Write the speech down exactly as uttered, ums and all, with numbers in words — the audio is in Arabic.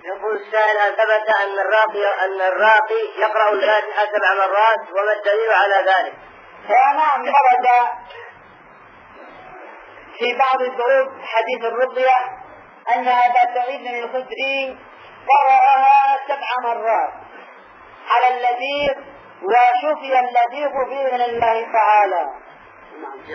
يقول السائل: هل ثبت أن الراقي أن الراقي يقرأ الفاتحة سبع مرات وما الدليل على ذلك؟ نعم، ورد في بعض الدروب حديث الرقية أن أبا سعيد الخدري قرأها سبع مرات على اللذيذ، وشفي اللذيذ بإذن الله تعالى.